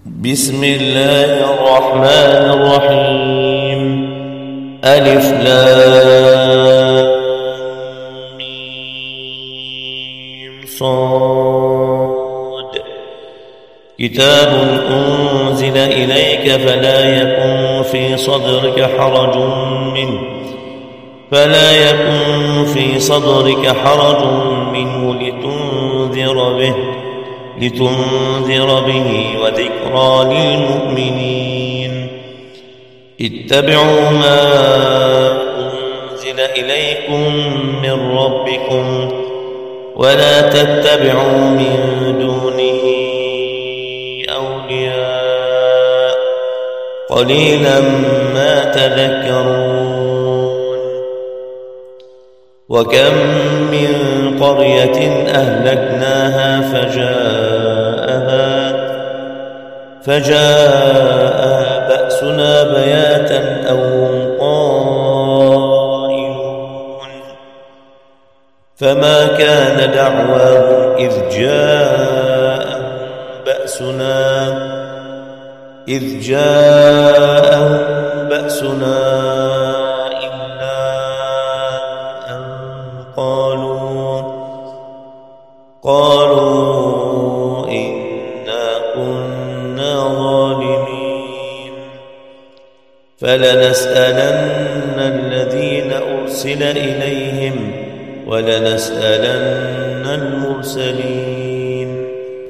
بسم الله الرحمن الرحيم. ألف لام ميم صاد. كتاب أنزل إليك فلا يكن في صدرك حرج منه لتنذر به وذكرى للمؤمنين. اتبعوا ما أنزل إليكم من ربكم ولا تتبعوا من دونه أولياء قليلا ما تذكرون. وكم من قرية أهلكناها فجاءها بأسنا بياتا أو هم قائلون. فما كان دعواهم إذ جاءهم بأسنا إلا أن قالوا إنا كنا ظالمين. فلنسألن الذين أرسل إليهم ولنسألن المرسلين.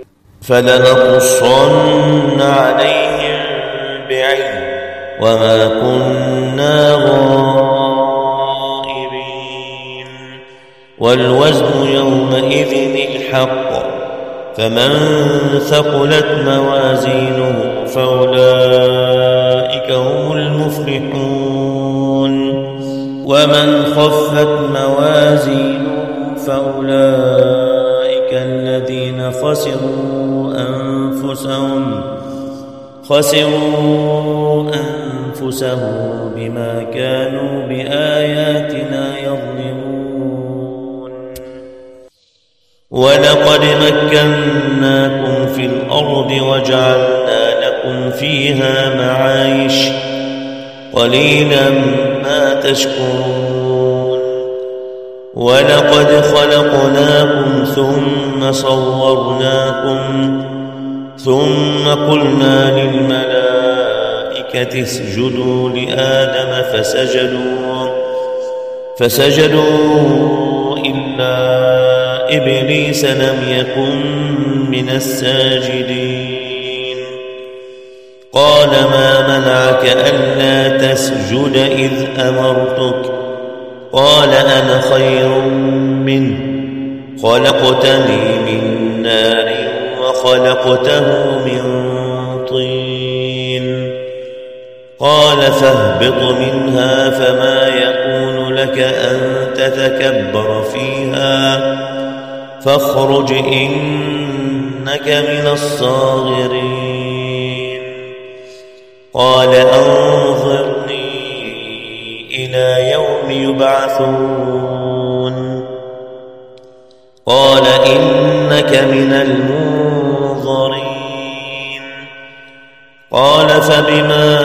فلنقصن عليهم بعلم وما كنا غائبين. والوزن يومئذ الحق فمن ثقلت موازينه فأولئك هم المفلحون. ومن خفت موازينه فأولئك الذين خسروا أنفسهم بما كانوا بآياتنا يظلمون. ولقد مكناكم في الأرض وجعلنا لكم فيها معايش قليلا ما تشكرون. ولقد خلقناكم ثم صورناكم ثم قلنا للملائكة اسجدوا لآدم فسجدوا إلا إبليس لم يكن من الساجدين. قال ما منعك ألا تسجد إذ أمرتك؟ قال أنا خير منه خلقتني من نار وخلقته من طين. قال فاهبط منها فما يكون لك أن تتكبر فيها فاخرج إنك من الصاغرين. قال أنظرني إلى يوم يبعثون. قال إنك من المنظرين. قال فبما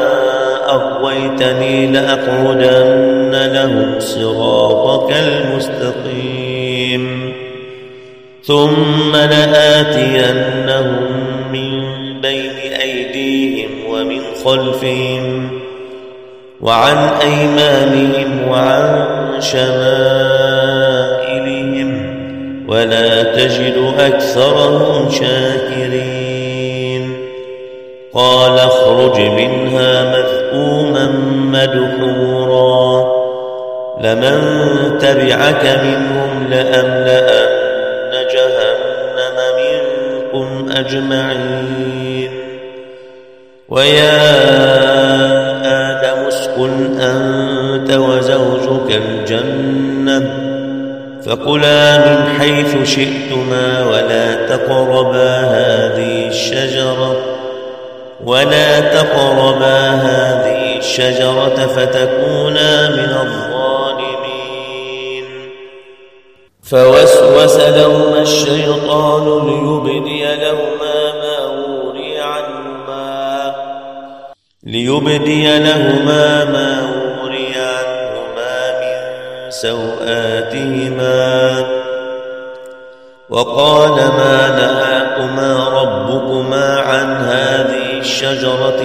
أغويتني لأقعدن لهم صراطك المستقيم ثم لآتينهم من بين أيديهم ومن خلفهم وعن أيمانهم وعن شمائلهم ولا تجد أكثرهم شاكرين. قال اخرج منها مذءوما مدحورا لمن تبعك منهم لأملأن جهنم منكم أجمعين. ويا آدم اسكن أنت وزوجك الجنة فكلا من حيث شئتما ولا تقربا هذه الشجرة فتكونا من الظالمين. فوسوس لهما الشيطان ليبدي لهما ما وري عنهما ليبدي لهما ما وري عنهما من سوآتهما وقال ما نهاكما ربكما عن هذه الشجرة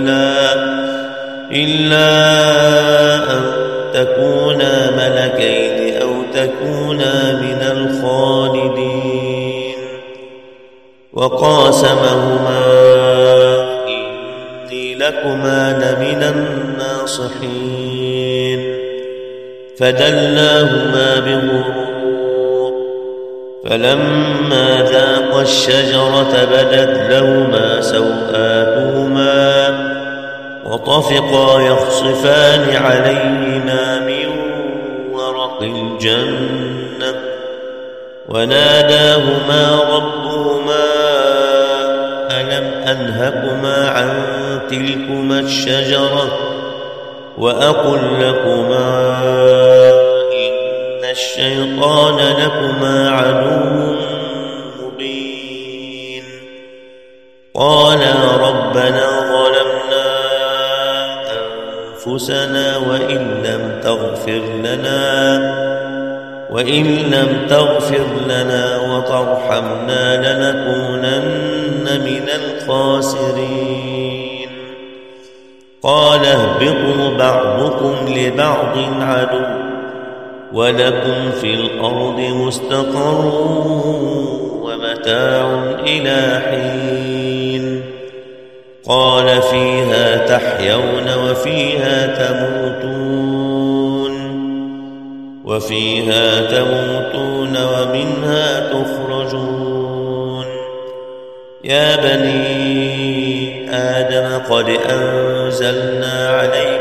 إلا أن تكونا ملكين أو تكونا من الخالدين وقاسمهما إني لكما لمن الناصحين فدلاهما بغرور فلما ذاقا الشجرة بدت لهما سوآتهما وطفقا يخصفان عليهما من ورق الجنة وناداهما ربهما ألم أنهكما عن تلكما الشجرة وأقل لكما إن الشيطان لكما عدو مبين قالا ربنا ظلمنا أنفسنا وإن لم تغفر لنا وترحمنا لنكونن من الخاسرين قال اهبطوا بعضكم لبعض عدو ولكم في الأرض مستقر ومتاع إلى حين قال فيها تحيون وفيها تموتون ومنها تخرجون يا بني آدم قد أنزلنا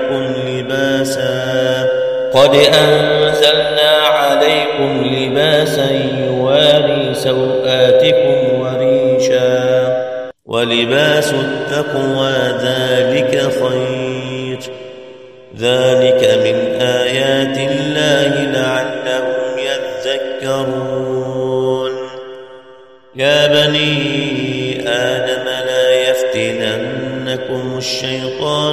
عليكم لباسا يواري سوآتكم وريشا ولباس التقوى ذلك خير ذلك من آيات الله لعلهم يذكرون يا بني آدم لا يفتننكم الشيطان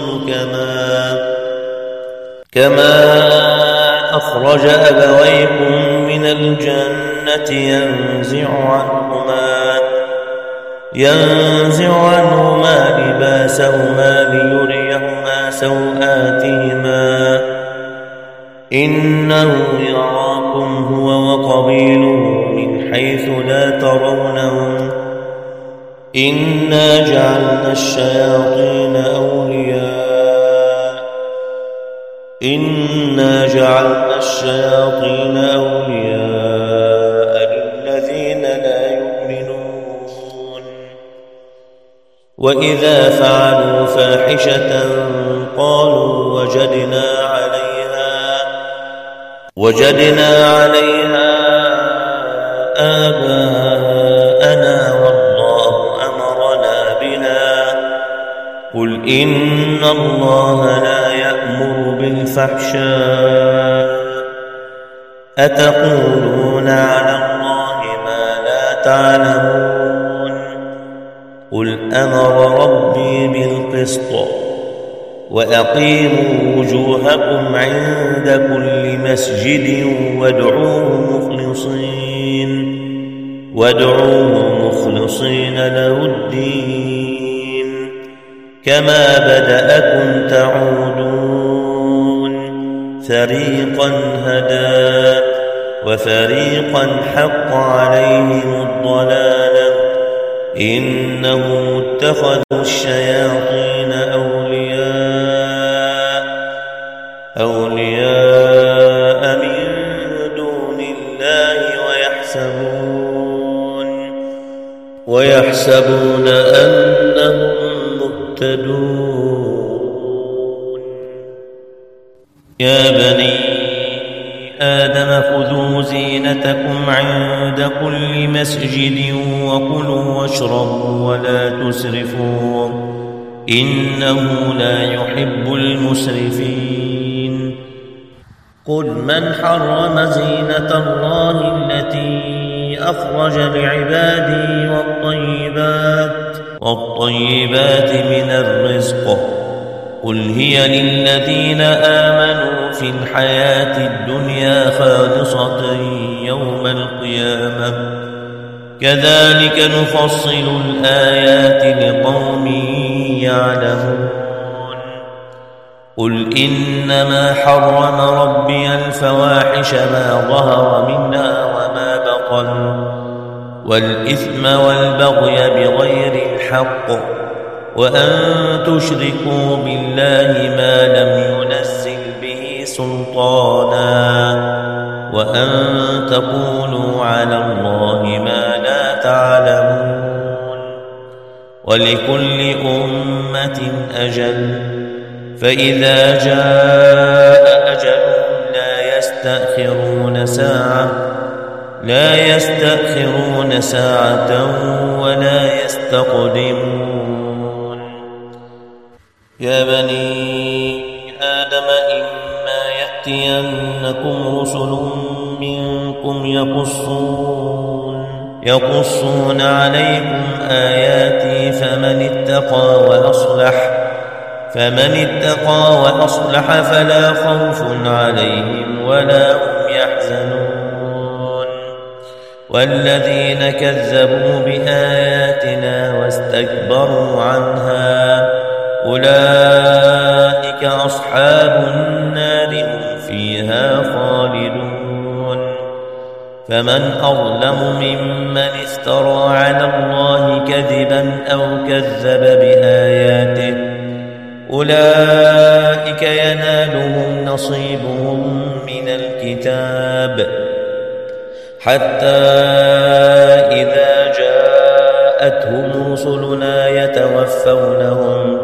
كما أخرج أبويكم من الجنة ينزع عنهما لباسهما ليريهما سوآتهما إنه يراكم هو وقبيله من حيث لا ترونهم إنا جعلنا الشياطين أولياء للذين لا يؤمنون وإذا فعلوا فاحشة قالوا وجدنا عليها آباءنا والله أمرنا بها قل إن الله لا يأمر بالفحشاء أتقولون على الله ما لا تعلمون قل أمر ربي بالقسط وأقيموا وجوهكم عند كل مسجد وادعوه مخلصين له الدين كما بدأكم تعودون فريقا هدى وفريقا حق عليهم الضلالة إنهم اتخذوا الشياطين أولياء من دون الله ويحسبون أنهم مهتدون يا بني آدم خذوا زينتكم عند كل مسجد وكلوا واشربوا ولا تسرفوا إنه لا يحب المسرفين قل من حرم زينة الله التي أخرج لعباده والطيبات من الرزق قل هي للذين آمنوا في الحياة الدنيا خالصة يوم القيامة كذلك نفصل الآيات لقوم يعلمون قل إنما حرم ربي الفواحش ما ظهر منها وما بطن والإثم والبغي بغير الحق وأن تشركوا بالله ما لم ينزل به سلطانا وأن تقولوا على الله ما لا تعلمون ولكل أمة أجل فإذا جاء أجلهم لا يستأخرون ساعة ولا يستقدمون يا بني آدم إما يأتينكم رسل منكم يقصون عليكم آياتي فمن اتقى وأصلح فلا خوف عليهم ولا هم يحزنون والذين كذبوا بآياتنا واستكبروا عنها أولئك أصحاب النار هم فيها خالدون فمن أظلم ممن افترى على الله كذبا أو كذب بآياته أولئك ينالهم نصيبهم من الكتاب حتى إذا جاءتهم رسلنا يتوفونهم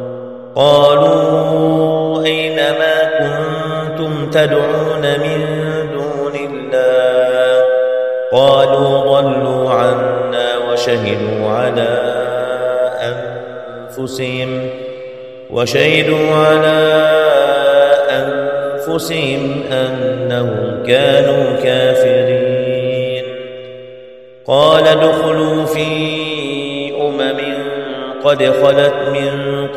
قالوا أين ما كنتم تدعون من دون الله قالوا ضلوا عنا وشهدوا على أنفسهم أنهم كانوا كافرين قال ادخلوا في أمم قد خلت من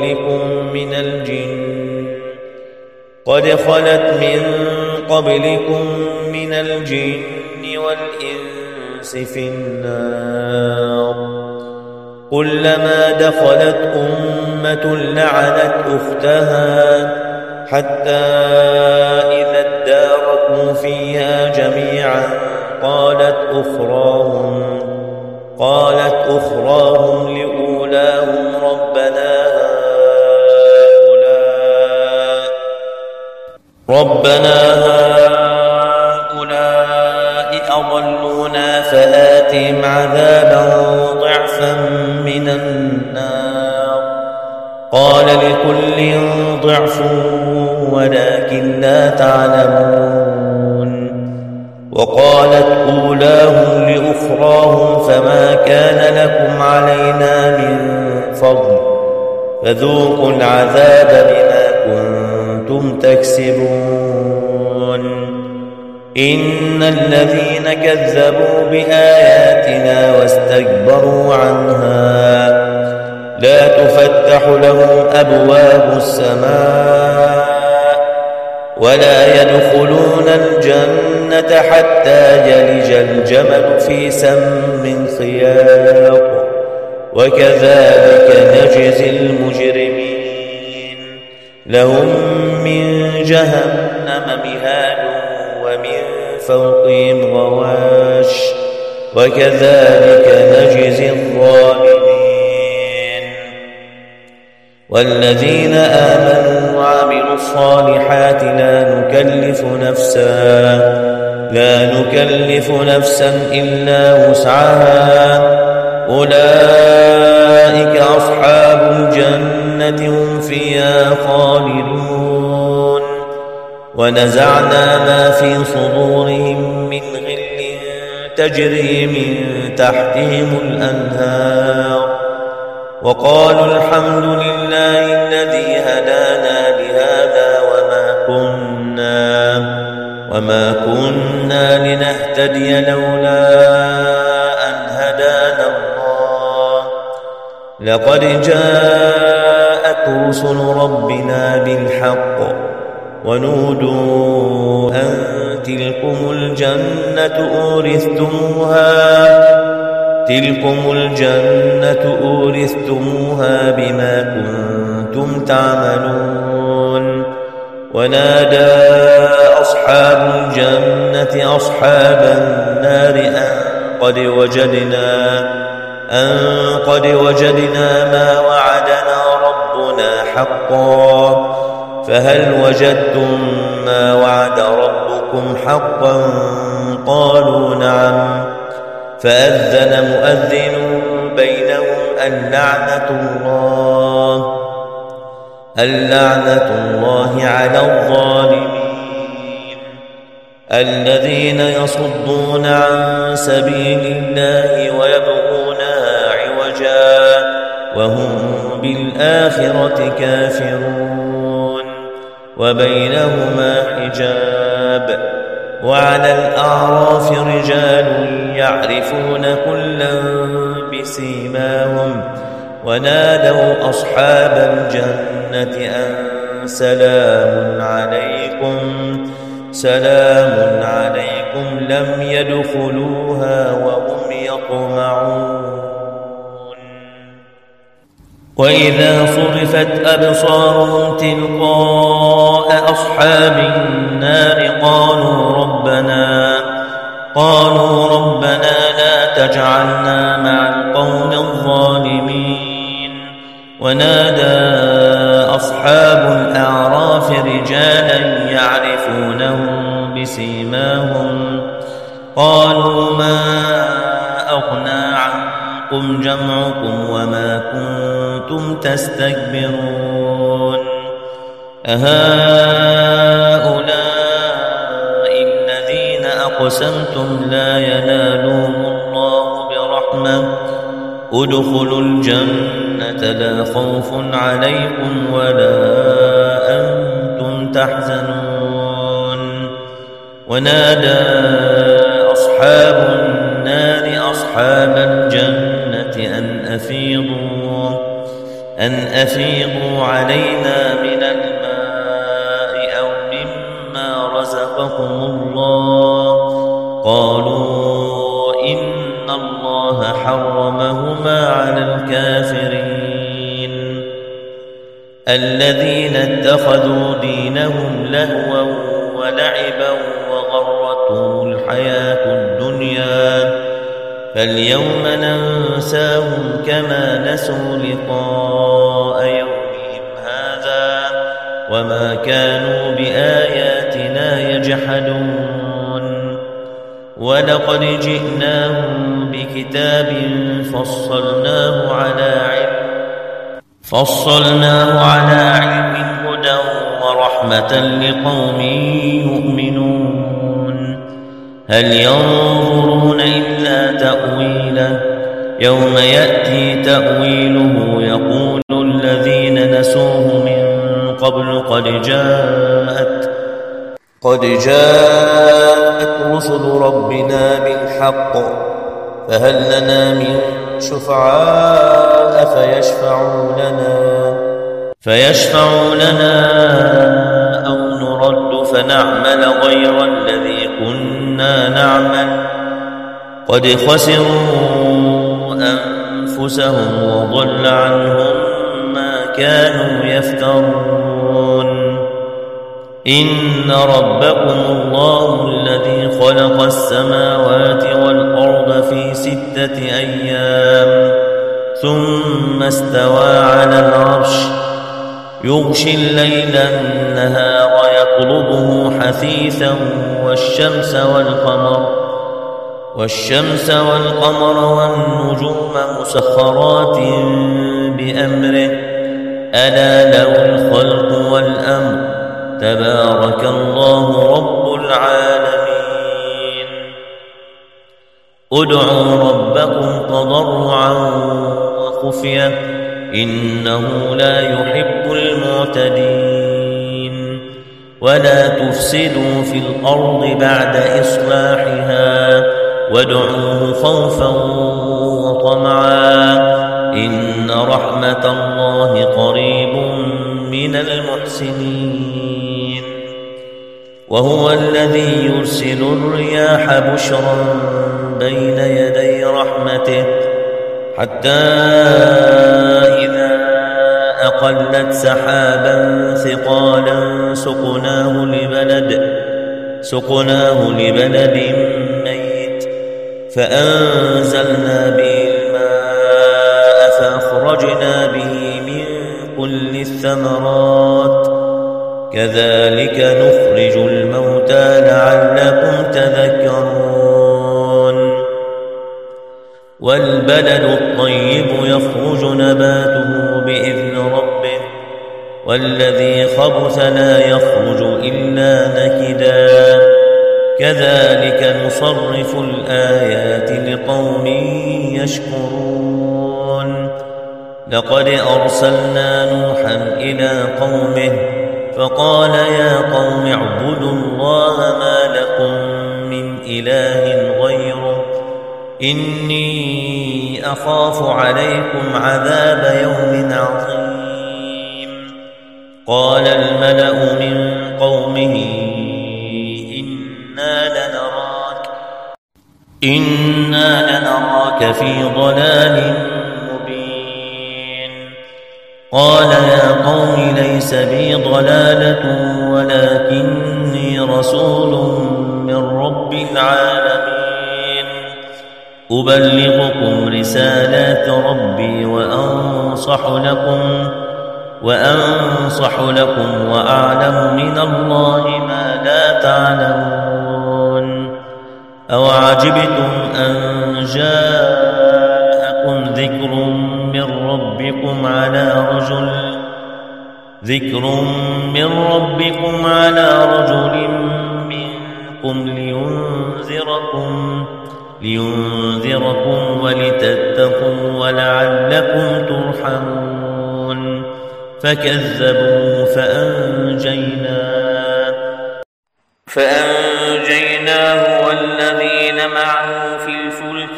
قبلكم من الجن والإنس في النار كلما دخلت أمة لعنت أختها حتى إذا اداركوا فيها جميعا قالت أخراهم لأولاهم ربنا هؤلاء أضلونا فآتهم عذابا ضعفا من النار قال لكل ضعف ولكن لا تعلمون وقالت أولاهم لأخراهم فما كان لكم علينا من فضل فذوقوا العذاب بما كنتم تكسبون إن الذين كذبوا بآياتنا واستكبروا عنها لا تفتح لهم أبواب السماء ولا يدخلون الجنة حتى يلج الجمل في سم الخياط وكذلك نجزي المجرمين لهم من جهنم مهاد ومن فوقهم غواش وكذلك نجزي الظالمين والذين آمنوا وعملوا الصالحات لا نكلف نفسا إلا وسعها أولئك أصحاب الجنة هم فيها خالدون ونزعنا ما في صدورهم من غل تجري من تحتهم الأنهار وقالوا الحمد لله الذي هدانا لهذا وما كنا لنهتدي لولا أن هدانا الله لقد جاءت رسل ربنا بالحق ونودوا أن تلكم الجنة أورثتموها بما كنتم تعملون ونادى أصحاب الجنة أصحاب النار أن قد وجدنا ما وعدنا ربنا حقا فهل وجدتم ما وعد ربكم حقا قالوا نعم فأذن مؤذن بينهم اللعنة الله على الظالمين الذين يصدون عن سبيل الله ويبغونها عوجا وهم بالآخرة كافرون وبينهما حجاب وعلى الأعراف رجال يعرفون كلا بسيماهم ونادوا أصحاب الجنة أن سلام عليكم لم يدخلوها وهم يطمعون وإذا صرفت أبصارهم تلقاء أصحاب النار قالوا ربنا لا تجعلنا مع القوم الظالمين ونادى أصحاب الأعراف رجالا يعرفونهم بسيماهم قالوا ما أغنى عنكم جمعكم وما كنتم تستكبرون أهؤلاء الذين أقسمتم لا ينالهم الله برحمة ادخلوا الجنة لا خوف عليكم ولا أنتم تحزنون ونادى أصحاب النار أصحاب الجنة أن أفيضوا علينا من الماء أو مما رزقكم الله قالوا إن الله حرمهما على الكافرين الذين اتخذوا دينهم لهوا ولعبا وغرتهم الحياة الدنيا فاليوم ننساهم كما نسوا لقاء يومهم هذا وما كانوا بآياتنا يجحدون ولقد جئناهم بكتاب فصلناه على علم هدى ورحمة لقوم يؤمنون هل ينظرون إلا تأويله يوم يأتي تأويله يقول الذين نسوه من قبل قد جاءت رسل ربنا بالحق فهل لنا من شفعاء فيشفعوا لنا أو نرد فنعمل غير الذي كنا نعمل قد خسروا أنفسهم وضل عنهم ما كانوا يفترون إن ربكم الله الذي خلق السماوات والأرض في 6 أيام ثم استوى على العرش يغشي الليل النهار يطلبه حثيثا والشمس والقمر والنجوم مسخرات بأمره ألا له الخلق والأمر تبارك الله رب العالمين ادعوا ربكم تضرعا وخفية إنه لا يحب المعتدين ولا تفسدوا في الأرض بعد إصلاحها وادعوه خوفا وطمعا إن رحمة الله قريب من المحسنين. وهو الذي يرسل الرياح بشرا بين يدي رحمته حتى إذا أقلت سحابا ثقالا سقناه لبلد ميت فأنزلنا به الماء فأخرجنا به من كل الثمرات كذلك نخرج الموتى لعلكم تذكرون. والبلد الطيب يخرج نباته بإذن ربه والذي خبث لا يخرج إلا نكدا كذلك نصرف الآيات لقوم يشكرون. لقد أرسلنا نوحا إلى قومه فقال يا قوم اعبدوا الله ما لكم من إله غيره إني أخاف عليكم عذاب يوم عظيم. قال الملأ من قومه إنا لنراك في ضلال مبين. قال يا قوم ليس بي ضلالة ولكني رسول من رب العالمين أبلغكم رسالات ربي وأنصح لكم وأعلم من الله ما لا تعلمون. أوعجبتم أن جاءكم ذكر من ربكم على رجل منكم لينذركم ولتتقوا ولعلكم ترحمون. فكذبوا فأنجيناه والذين معه في الفلك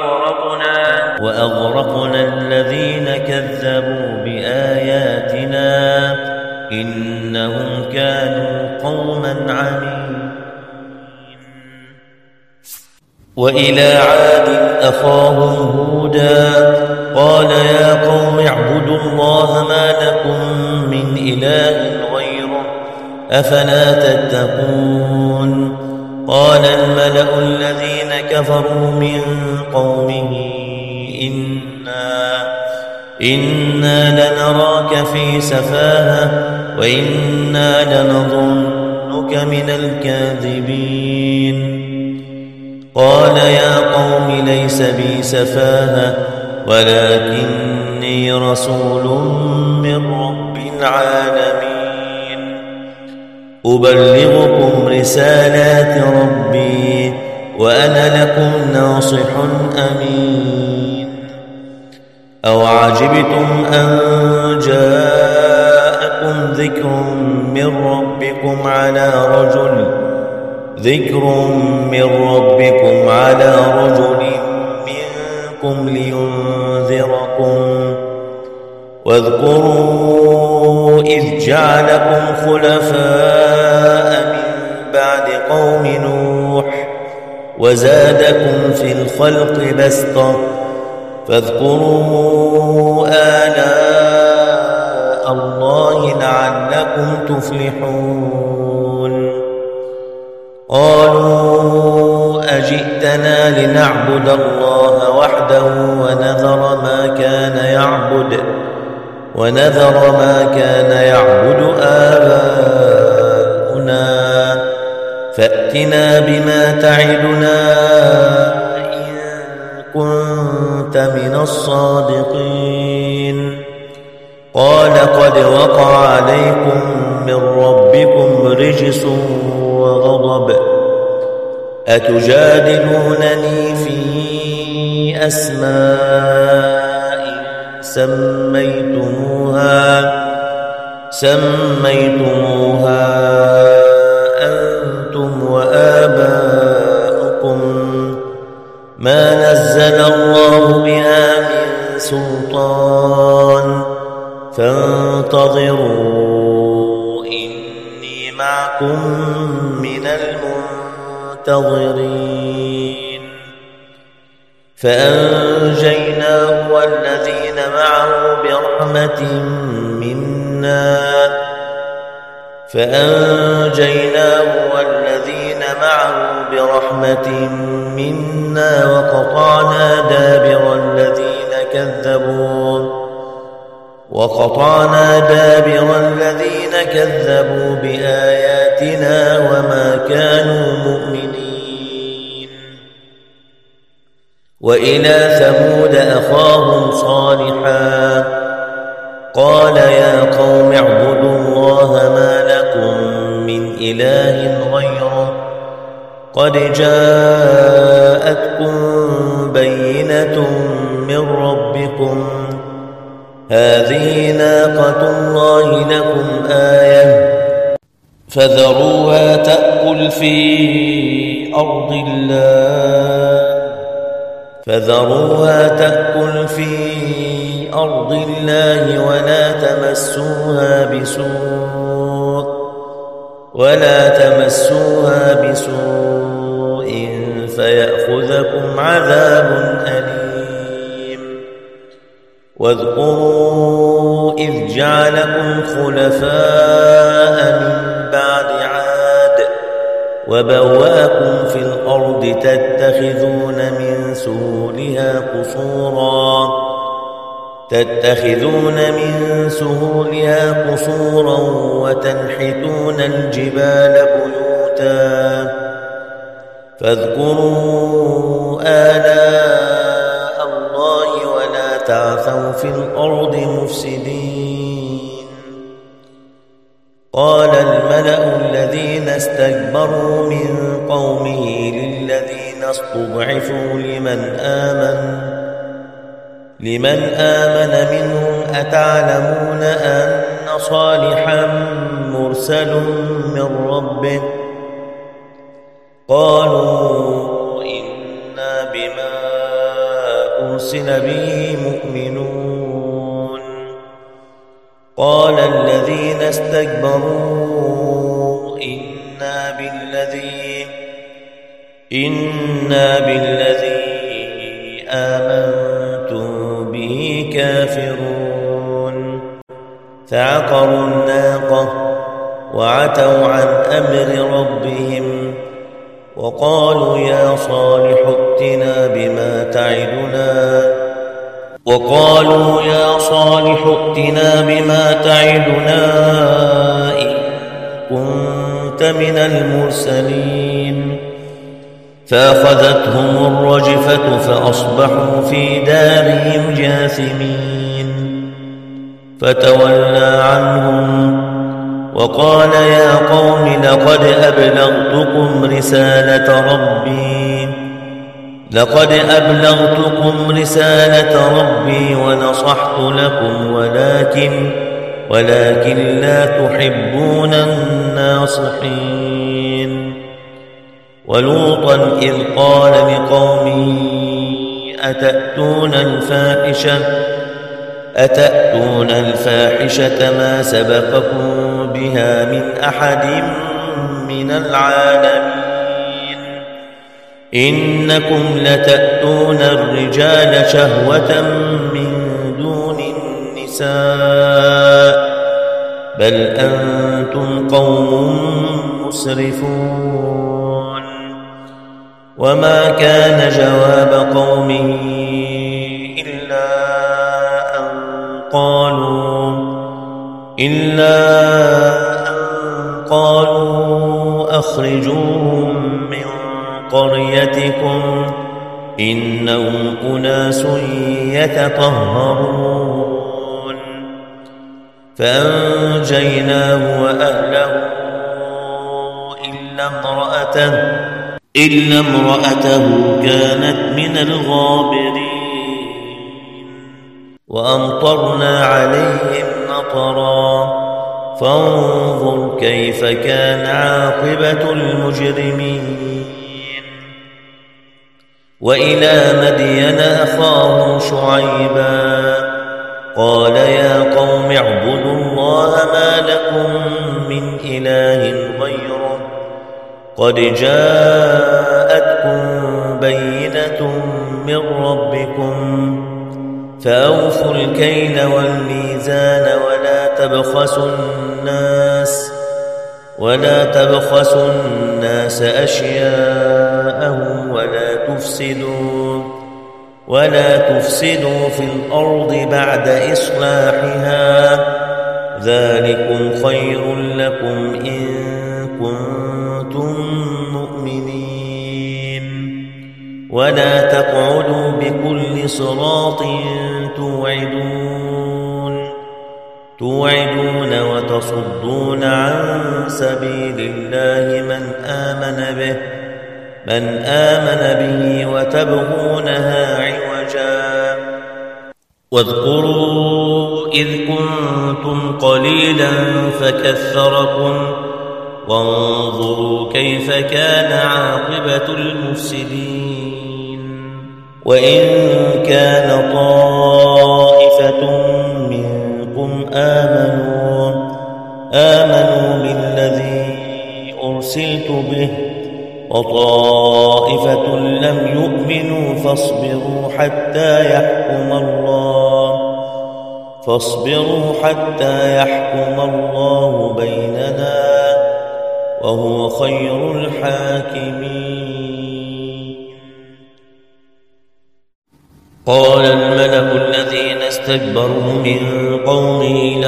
وأغرقنا الذين كذبوا بآياتنا إنهم كانوا قوما عمين. وإلى عاد أخاهم هودا قال يا قوم اعبدوا الله ما لكم من إله غيره أفلا تتقون. قال الملأ الذين كفروا من قومه إنا لنراك في سفاهة وإنا لنظنك من الكاذبين. قال يا قوم ليس بي سفاهة ولكني رسول من رب العالمين أبلغكم رسالات ربي وأنا لكم ناصح أمين. أوعجبتم أن جاءكم ذكر من ربكم على رجل منكم لينذركم واذكروا إذ جعلكم خلفاء من بعد قوم نوح وزادكم في الخلق بسطة فاذكروا آلاء الله لعلكم تفلحون. قالوا أجئتنا لنعبد الله وحده ونذر ما كان يعبد آباؤنا فأتنا بما تعدنا إن كنت من الصادقين. قال قد وقع عليكم من ربكم رجس وغضب أتجادلونني في أسماء سميتموها أنتم وآباؤكم ما نزل الله بها من سلطان فانتظروا إني معكم من المنتظرين فأنجيناه والذين معه برحمة منا وقطعنا دابر الذين كذبوا بآياتنا وما كانوا مؤمنين وإلى ثمود أخاهم صالحا قال يا قوم اعبدوا الله ما لكم من إله غيره قد جاءتكم بينة من ربكم هذه ناقة الله لكم آية فذروها تأكل في أرض الله ولا تمسوها بسوء فيأخذكم عذاب أليم واذكروا إذ جعلكم خلفاء من بعد عاد وبواكم في الأرض تتخذون من سهولها قصورا وتنحتون الجبال بيوتا فاذكروا آلاء الله ولا تعثوا في الأرض مفسدين قال الملأ الذين استكبروا من قومه للذين استضعفوا لمن آمن منهم أتعلمون أن صالحا مرسل من ربه قالوا إنا بما أرسل به مؤمنون قال الذين استكبروا إنا بالذي آمنتم به كافرون فعقروا الناقة وعتوا عن أمر ربهم وقالوا يا صالح ائتنا بما تعدنا إن كنت من المرسلين فأخذتهم الرجفة فأصبحوا في دارهم جاثمين فتولى عنهم وقال يا قوم لقد أبلغتكم رسالة ربي ونصحت لكم ولكن لا تحبون الناصحين ولوطا إذ قال لقومه أتأتون الفاحشة ما سبقكم بها من أحد من العالمين إنكم لتأتون الرجال شهوة من دون النساء بل أنتم قوم مسرفون وما كان جواب قومه إلا أن قالوا أخرجوهم من قريتكم إنهم أناس يتطهرون فأنجيناه وأهله إلا امرأته كانت من الغابرين وأمطرنا عليهم مطرا فانظر كيف كان عاقبة المجرمين وإلى مدين أخاهم شعيبا قال يا قوم اعبدوا الله ما لكم من إله غيره قد جاءتكم بينة من ربكم فأوفوا الكيل والميزان ولا تبخسوا الناس أشياءهم ولا تفسدوا في الأرض بعد إصلاحها ذلكم خير لكم إن كنتم مؤمنين ولا تقعدوا بكل صراط توعدون وتصدون عن سبيل الله من آمن به وتبغونها عوجا واذكروا إذ كنتم قليلا فكثركم وانظروا كيف كان عاقبة المفسدين وإن كان طائفة منكم آمنوا بالذي أرسلت به وطائفة لم يؤمنوا فاصبروا حتى يحكم الله بيننا وهو خير الحاكمين. قال الملأ الذين استكبروا من قومه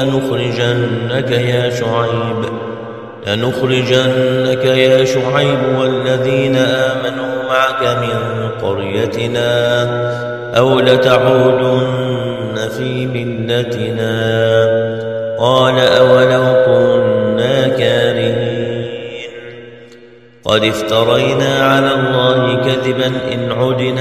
لنخرجنك يا شعيب والذين آمنوا معك من قريتنا أو لتعودن في ملتنا قال أولو كنا كارهين قد افترينا على الله كذبا إن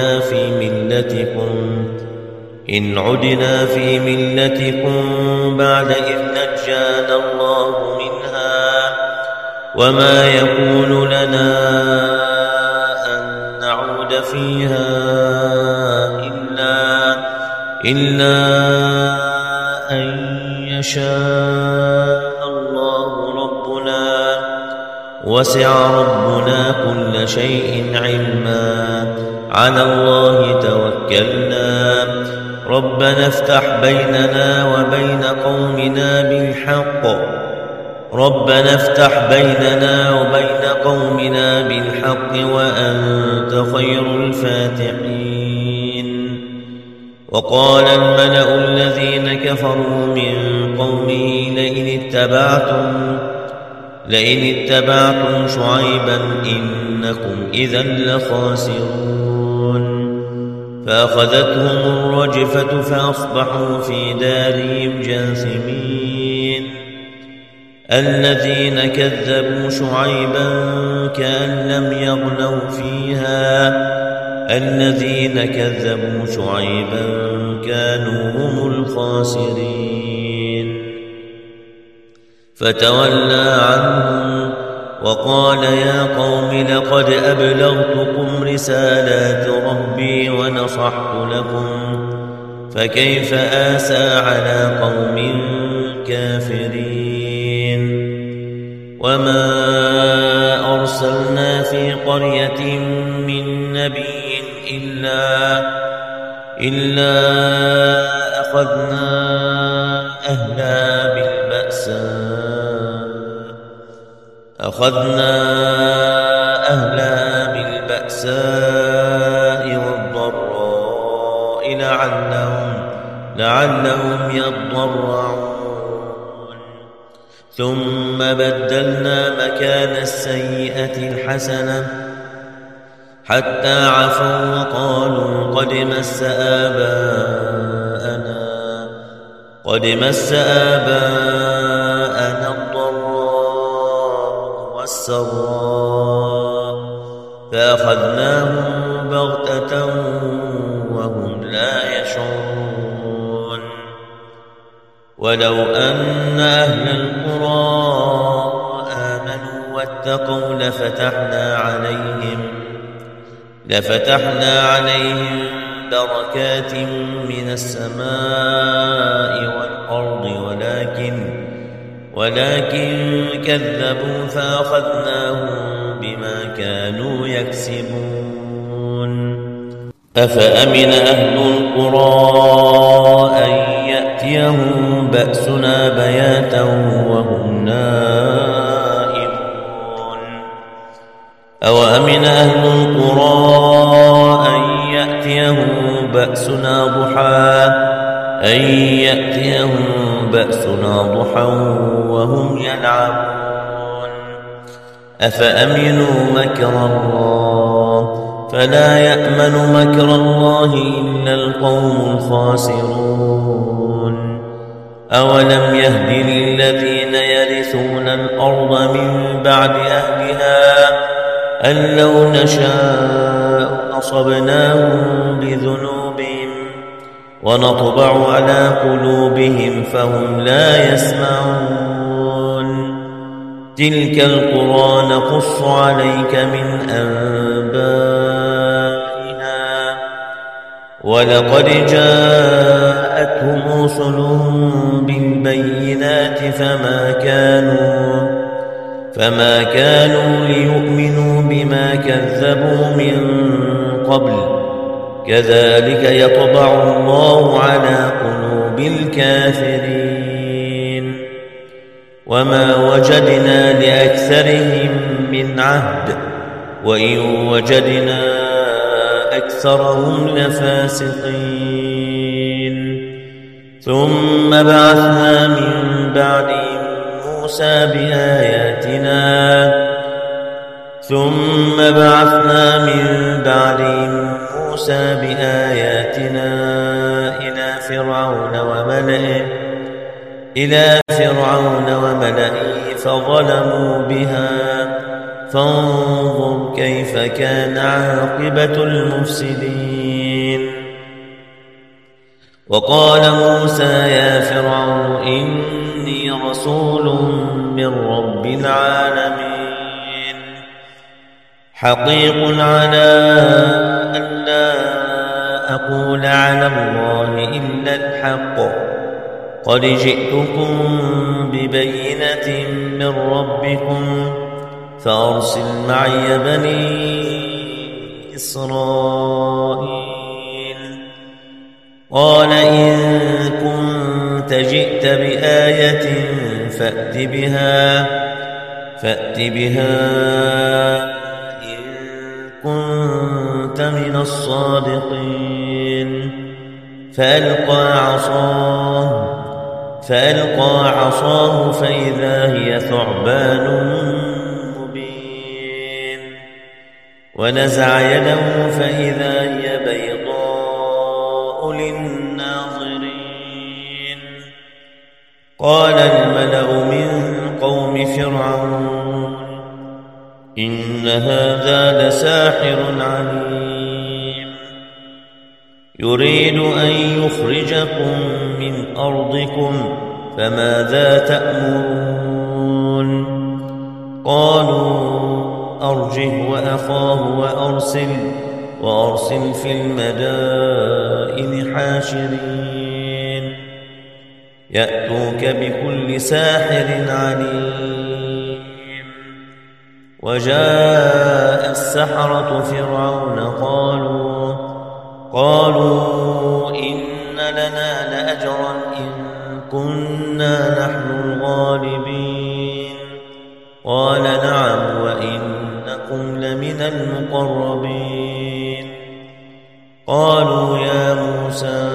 عدنا في ملتكم بعد إذ نجانا الله منها وما يكون لنا أن نعود فيها إلا أن يشاء الله ربنا وسع ربنا كل شيء علما على الله توكلنا ربنا افتح بيننا وبين قومنا بالحق وأنت خير الفاتحين. وقال الملأ الذين كفروا من قومه لئن اتبعتم شعيبا إنكم إذا لخاسرون فأخذتهم الرجفة فأصبحوا في دارهم جاثمين. الذين كذبوا شعيبا كأن لم يغنوا فيها الذين كذبوا شعيبا كانوا هم الخاسرين. فتولى عنهم وقال يا قوم لقد أبلغتكم رسالات ربي ونصحت لكم فكيف آسى على قوم كافرين. وما أرسلنا في قرية من نبي إلا أخذنا أهلها بالبأساء والضراء لعلهم يضرعون ثم بدلنا مكان السيئة الحسنة حتى عفوا وقالوا قد مس آباءنا الضراء والسراء فأخذناهم بغتة وهم لا يشعرون. ولو أن أهل القرى آمنوا واتقوا لفتحنا عليهم بركات من السماء والأرض ولكن كذبوا فأخذناهم بما كانوا يكسبون. أفأمن أهل القرى أن يأتيهم بأسنا بياتا وهم نائمون أوأمن أهل القرى أن يأتيهم بأسنا ضحى وهم يلعبون أفأمنوا مكر الله فلا يأمن مكر الله إلا القوم الخاسرون أولم يهد للذين يرثون الأرض من بعد أهلها أن لو نشاء أصبناهم بذنوبهم ونطبع على قلوبهم فهم لا يسمعون تلك القرى نقص عليك من أنبائها ولقد جاءتهم رسلهم بالبينات فما كانوا ليؤمنوا بما كذبوا من قبل كذلك يطبع الله على قلوب الكافرين وما وجدنا لأكثرهم من عهد وإن وجدنا أكثرهم لفاسقين ثم بعثنا من بعدهم موسى بآياتنا إلى فرعون وملئه فظلموا بها فانظر كيف كان عاقبة المفسدين وقال موسى يا فرعون إني رسول من رب العالمين حقيق على أن لا أقول على الله إلا الحق قد جئتكم ببينة من ربكم فأرسل معي بني إسرائيل قال إن كنت جئت بآية فأت بها إن كنت من الصادقين فألقى عصاه فإذا هي ثعبان مبين ونزع يده فإذا هي بيضاء للناظرين قال الملأ من قوم فرعون إن هذا لساحر عليم يريد أن يخرجكم من أرضكم فماذا تأمرون قالوا أرجه وأخاه وأرسل في المدائن حاشرين يأتوك بكل ساحر عليم وجاء السحرة فرعون قالوا إن لنا لأجرا إن كنا نحن الغالبين قال نعم وإنكم لمن المقربين قالوا يا موسى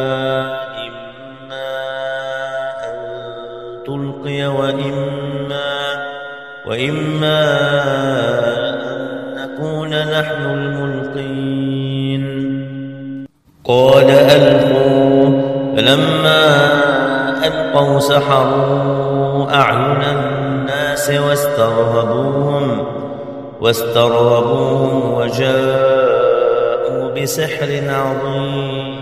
إما أن تلقي وإما أن نكون نحن الملقين قال ألقوا فلما ألقوا سحروا أعين الناس واسترهبوهم وجاءوا بسحر عظيم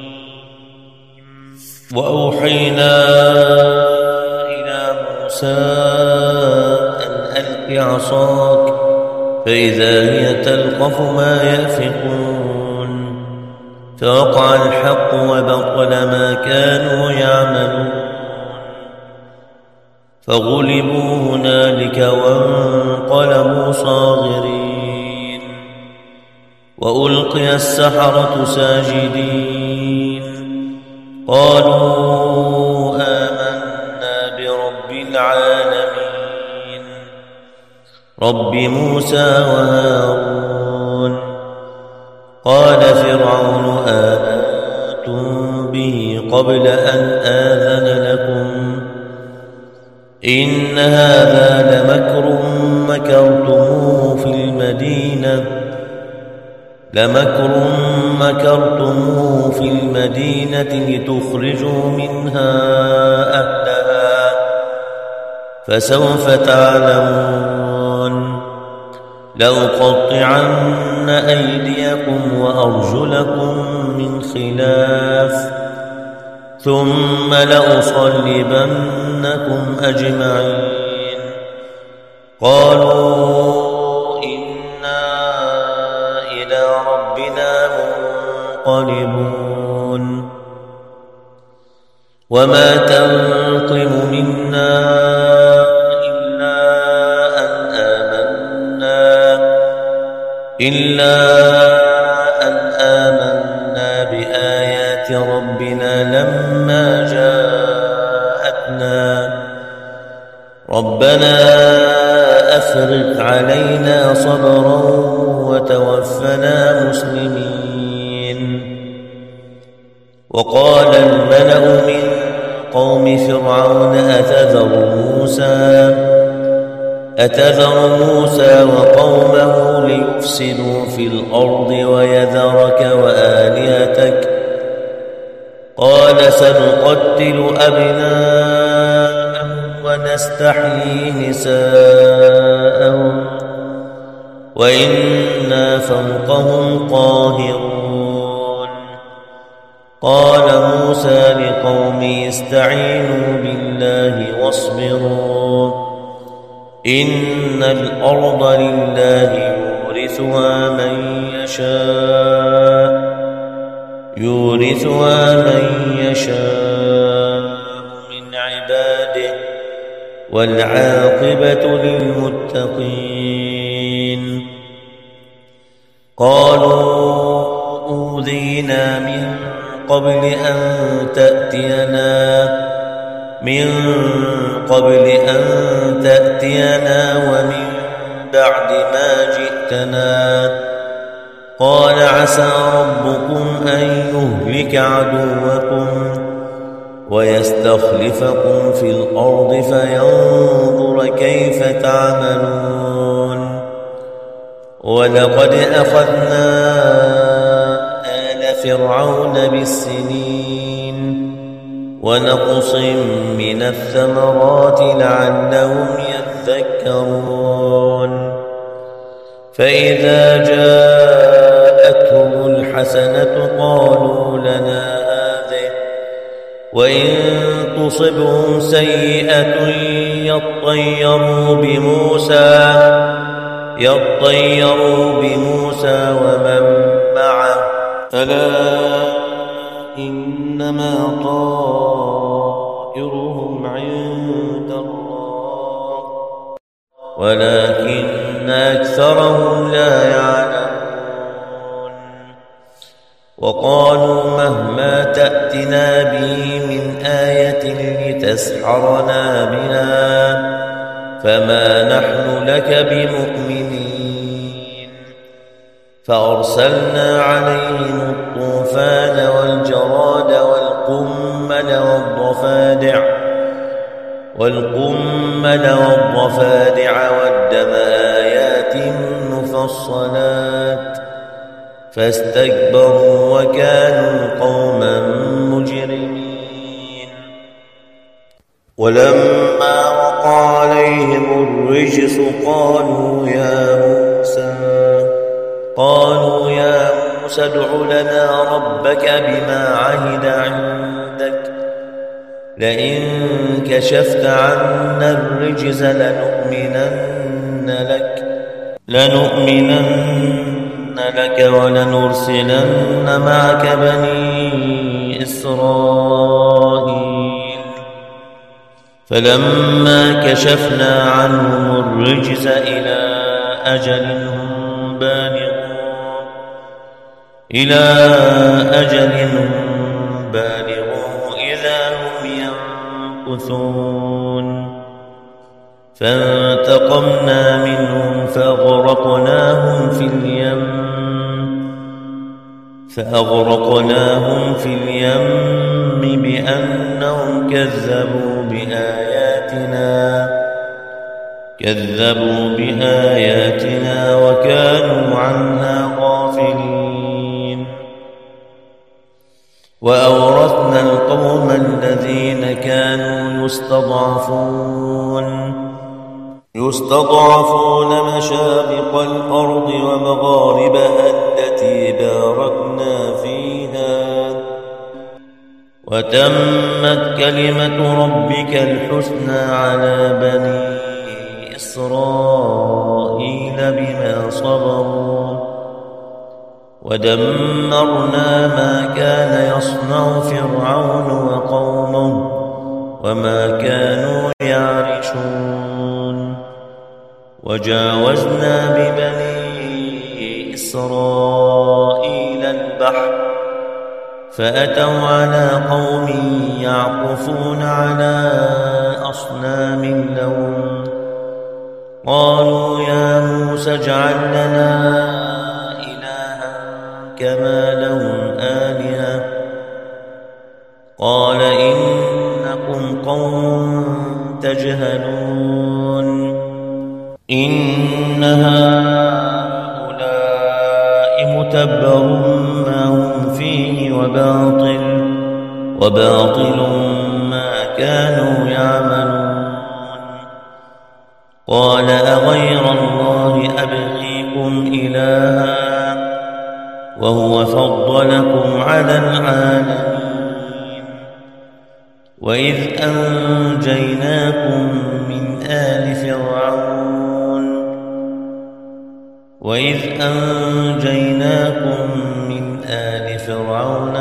وأوحينا إلى موسى أن ألق عصاك فإذا هي تلقف ما يأفكون فوقع الحق وبطل ما كانوا يعملون فغلبوا هنالك وانقلبوا صاغرين وألقي السحرة ساجدين قالوا آمنا برب العالمين رب موسى وهارون قال فرعون آمنتم به قبل أن آذن لكم إن هذا لمكر مكرتموه في المدينة لتخرجوا منها أهلها فسوف تعلمون لأقطعن أيديكم وأرجلكم من خلاف ثم لأصلبنكم أجمعين قالوا إنا إلى ربنا منقلبون وما تنقم منا إلا أن آمنا بآيات ربنا لما جاءتنا ربنا أفرغ علينا صبرا وتوفنا مسلمين وقال الملأ من قوم فرعون أتذر موسى وقومه ليفسدوا في الأرض ويذرك وآلهتك قال سنقتل أبناءهم ونستحيي نساءهم وإنا فوقهم قاهرون قال موسى لقومه استعينوا بالله واصبروا إن الأرض لله يورثها من يشاء من عباده والعاقبة للمتقين قالوا أوذينا من قبل أن تأتينا ومن بعد ما جئتنا قال عسى ربكم أن يهلك عدوكم ويستخلفكم في الأرض فينظر كيف تعملون ولقد أخذنا آل فرعون بالسنين ونقص من الثمرات لعلهم يذكرون فإذا جاءتهم الحسنة قالوا لنا هذه وإن تصبهم سيئة يطيروا بموسى ومن معه ألا إنما طائرهم عند الله ولكن أكثرهم لا يعلمون وقالوا مهما تأتنا به من آية لتسحرنا بها فما نحن لك بمؤمنين فأرسلنا عليهم الطوفان والجراد والقمل والضفادع والدم آيات مفصلات فاستكبروا وكانوا قوما مجرمين ولما وقع عليهم الرجس قالوا يا موسى ادع لنا ربك بما عهد عندك لئن كشفت عنا لك ولنرسلن معك بني إسرائيل فلما كشفنا عنهم الرجز إلى أجل هم بالغوه إذا هم ينكثون فانتقمنا منهم فأغرقناهم في اليم بأنهم كذبوا بآياتنا وكانوا عنها غافلين وأورثنا القوم الذين كانوا يستضعفون مشارق الأرض ومغاربها التي باركنا فيها وتمت كلمة ربك الحسنى على بني إسرائيل بما صبروا ودمرنا ما كان يصنع فرعون وقومه وما كانوا يعرشون وجاوزنا ببني إسرائيل البحر فأتوا على قوم يعكفون على أصنام لهم قالوا يا موسى اجعل لنا إلها كما لهم آلهة قال إنكم قوم تجهلون إن هؤلاء متبر ما هم فيه وباطل ما كانوا يعملون قال أغير الله أبغيكم إلها وهو فضلكم على العالمين وإذ أنجيناكم من آل فرعون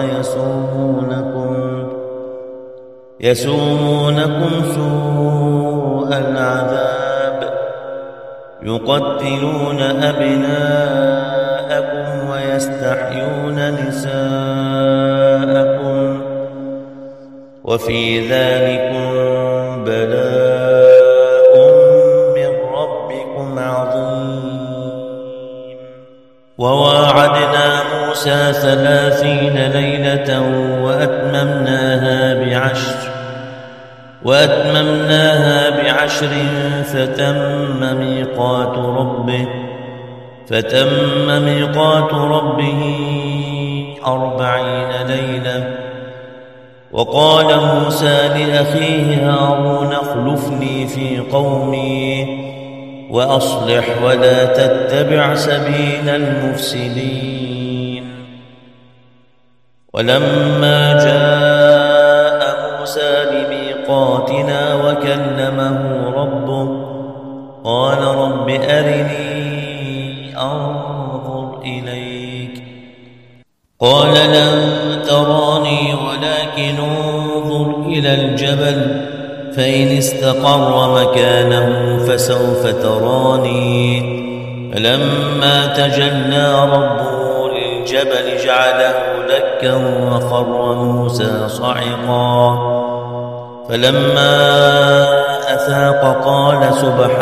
يسومونكم سوء العذاب يقتلون أبناءكم ويستحيون نساءكم وفي ذلكم بلاء من ربكم عظيم وواعدنا موسى 30 ليلة وأتممناها بعشر فتم ميقات ربه 40 ليلة وقال موسى لأخيه هارون اخلفني في قومي وأصلح ولا تتبع سبيل المفسدين ولما جاء موسى لميقاتنا وكلمه ربه قال رب أرني أنظر إليك قال لن تراني ولكن انظر إلى الجبل فإن استقر مكانه فسوف تراني فلما تجلى ربه للجبل جعله دكا وخر موسى صعقا فلما أفاق قال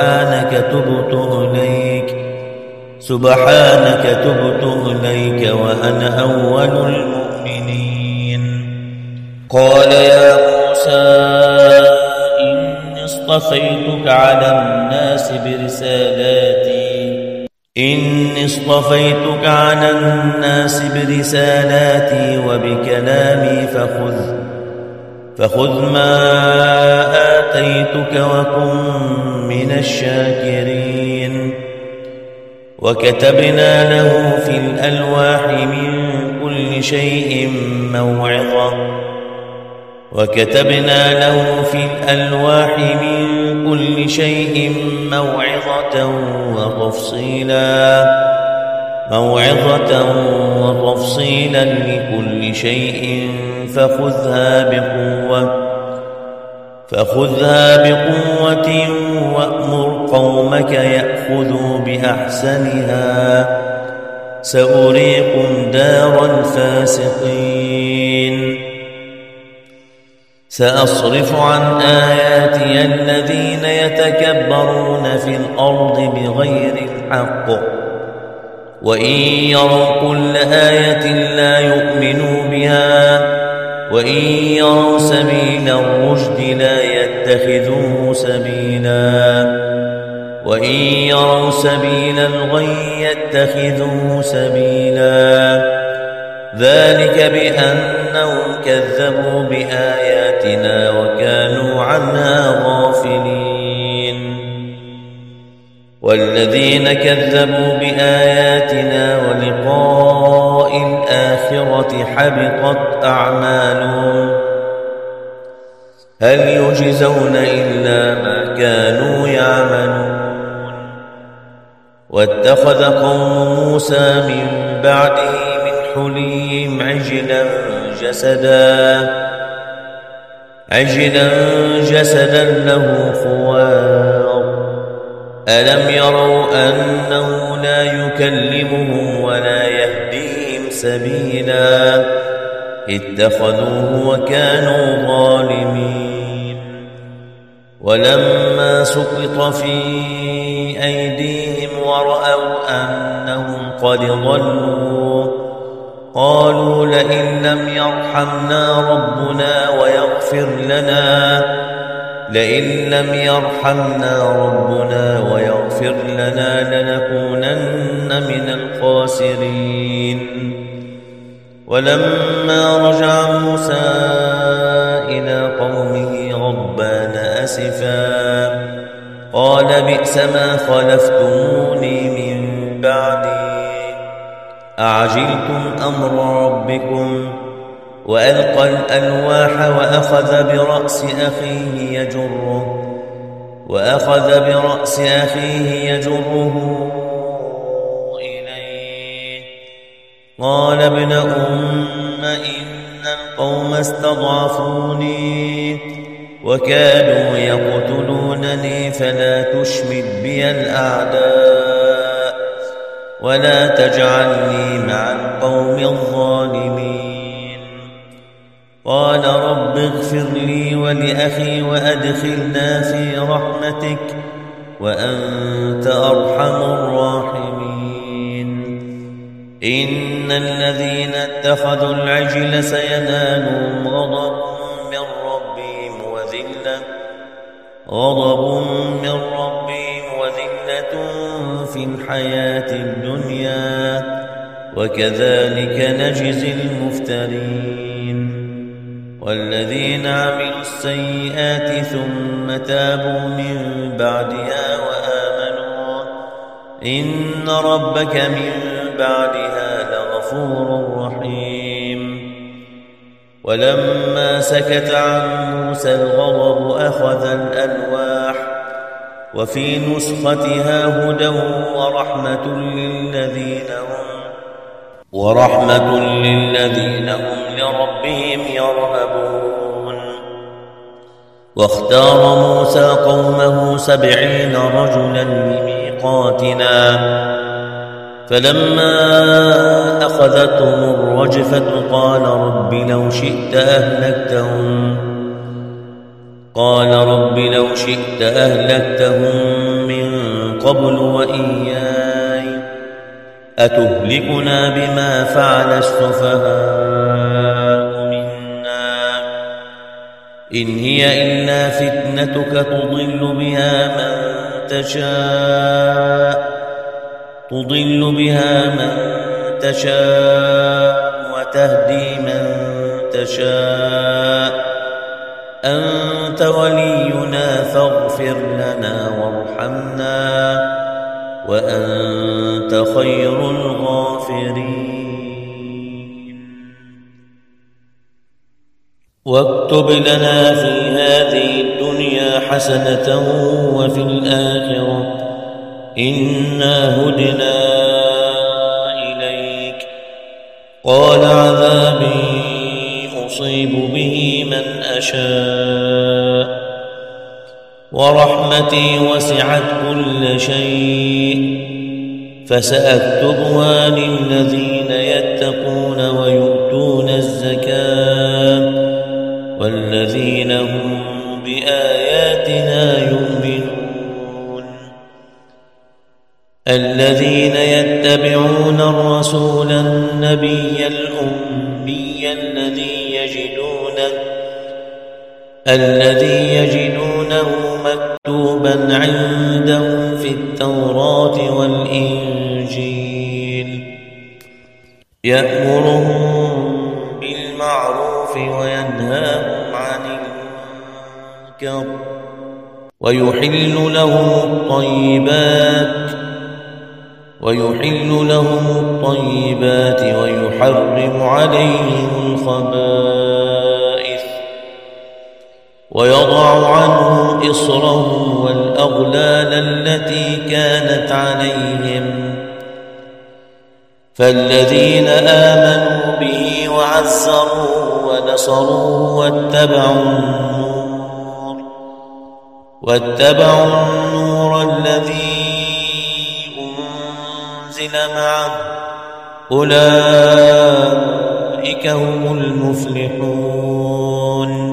سبحانك تبت إليك وأنا أول المؤمنين قال يا موسى إني اصطفيتك على الناس برسالاتي وبكلامي فخذ ما آتيتك وكن من الشاكرين وكتبنا له في الألواح من كل شيء موعظة وتفصيلا موعظة وتفصيلا لكل شيء فخذها بقوة وأمر قومك يأخذوا بأحسنها سأريكم دار الفاسقين سأصرف عن آياتي الذين يتكبرون في الأرض بغير الحق وإن يروا كل آية لا يؤمنوا بها وإن يروا سبيل الرشد لا يتخذوه سبيلا وإن يروا سبيل الغي يتخذوه سبيلا ذلك بأنهم كذبوا بآياتنا وكانوا عنها غافلين والذين كذبوا بآياتنا ولقاء الآخرة حبطت أعمالهم هل يجزون إلا ما كانوا يعملون واتخذ قوم موسى من بعده من حليهم عجلا جسدا له خوار ألم يروا أنه لا يكلمهم ولا يهديهم سبيلا اتخذوه وكانوا ظالمين ولما سقط في أيديهم ورأوا أنهم قد ضلوا قالوا لئن لم يرحمنا ربنا ويغفر لنا لنكونن من الخاسرين ولما رجع موسى إلى قومه غضبان أسفا قال بئس ما خلفتموني من بعدي أعجلتم أمر ربكم وألقى الألواح وأخذ برأس أخيه يجره إليه قال ابن إن القوم استضعفوني وكادوا يقتلونني فلا تشمت بي الأعداء ولا تجعلني مع القوم الظالمين قال رب اغفر لي ولأخي وأدخلنا في رحمتك وأنت أرحم الراحمين إن الذين اتخذوا العجل سينالهم غضب من ربهم وذلة في الحياة الدنيا وكذلك نجزي المفترين والذين عملوا السيئات ثم تابوا من بعدها وآمنوا إن ربك من بعدها لغفور رحيم ولما سكت عن موسى الغضب أخذ الألواح وفي نسختها هدى ورحمة للذين هم لربهم يرهبون واختار موسى قومه 70 رجلا لميقاتنا فلما أخذتهم الرجفة قال رب لو شئت أهلكتهم من قبل وإياي أتهلكنا بما فعل السفهاء منا إن هي إلا فتنتك تضل بها من تشاء وتهدي من تشاء أنت ولينا فاغفر لنا وارحمنا وأنت خير الغافرين واكتب لنا في هذه الدنيا حسنة وفي الآخرة إنا هدنا قال عذابي أصيب به من أشاء ورحمتي وسعت كل شيء فسأكتبها للذين يتقون ويؤتون الزكاة والذين هم بآياتنا يؤمنون الذين يتبعون الرسول النبي الأمي الذي يجدونه مكتوبا عندهم في التوراة والإنجيل يأمرهم بالمعروف وينهاهم عن المنكر ويحل لهم الطيبات ويحرم عليهم الخبائث ويضع عنهم إصرهم والأغلال التي كانت عليهم فالذين آمنوا به وعزروه ونصروه واتبعوا النور الذي أنزل معه أولئك هم المفلحون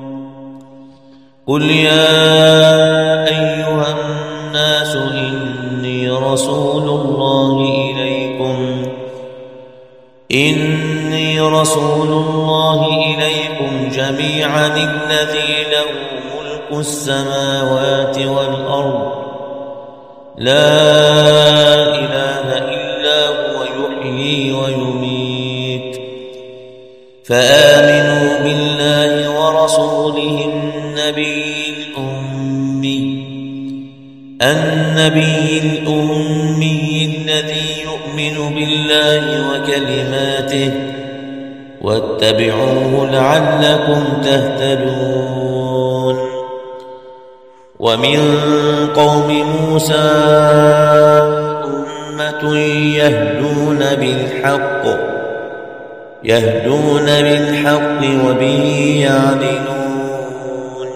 قل يا أيها الناس إني رسول الله إليكم جميعا الذي له ملك السماوات والأرض لا إله إلا هو يحيي ويميت فآمنوا بالله ورسوله النبي الأمي الذي يؤمن بالله وكلماته واتبعوه لعلكم تهتدون ومن قوم موسى أمة يهدون بالحق وبه يعدلون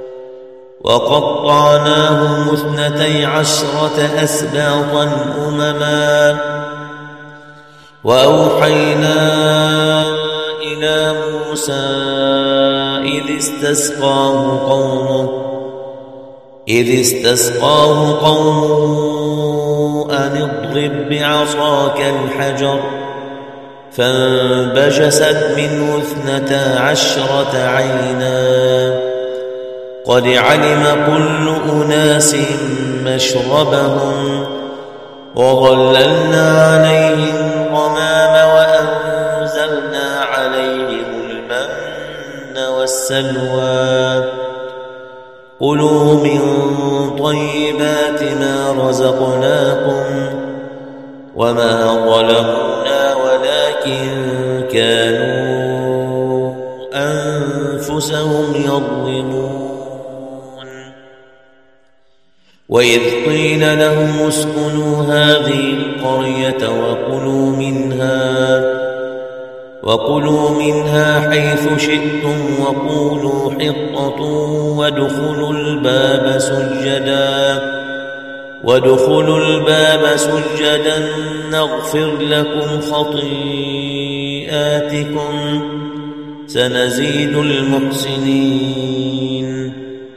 وقطعناهم 12 أسباطا أمما وأوحينا إلى موسى إذ استسقاه قومه أن اضرب بعصاك الحجر فانبجست منه 12 عينا قد علم كل أناس مشربهم وظللنا عليهم الغمام وأنزلنا عليهم المن والسلوى كلوا من طيبات ما رزقناكم وما ظلمونا ولكن كانوا أنفسهم يظلمون وإذ قيل لهم اسكنوا هذه القرية وكلوا منها حيث شئتم وقولوا حطة وادخلوا الباب سجدا نغفر لكم خطيئاتكم سنزيد المحسنين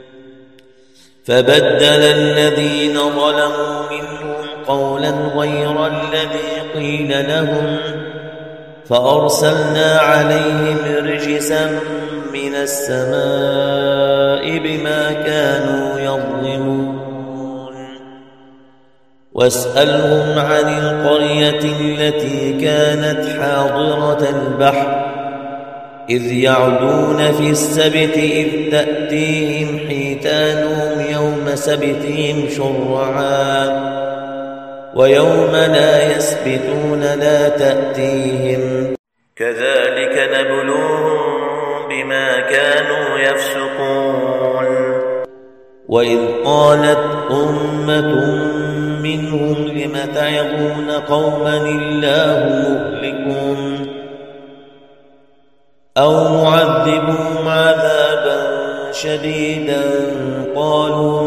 فبدل الذين ظلموا منهم قولا غير الذي قيل لهم فأرسلنا عليهم رجسا من السماء بما كانوا يظلمون واسألهم عن القرية التي كانت حاضرة البحر إذ يعدون في السبت إذ تأتيهم حيتانهم يوم سبتهم شرعا ويوم لا يسبتون لا تأتيهم كذلك نبلوهم بما كانوا يفسقون وإذ قالت أمة منهم لم تعظون قوما الله مهلكهم أو معذبهم عذابا شديدا قالوا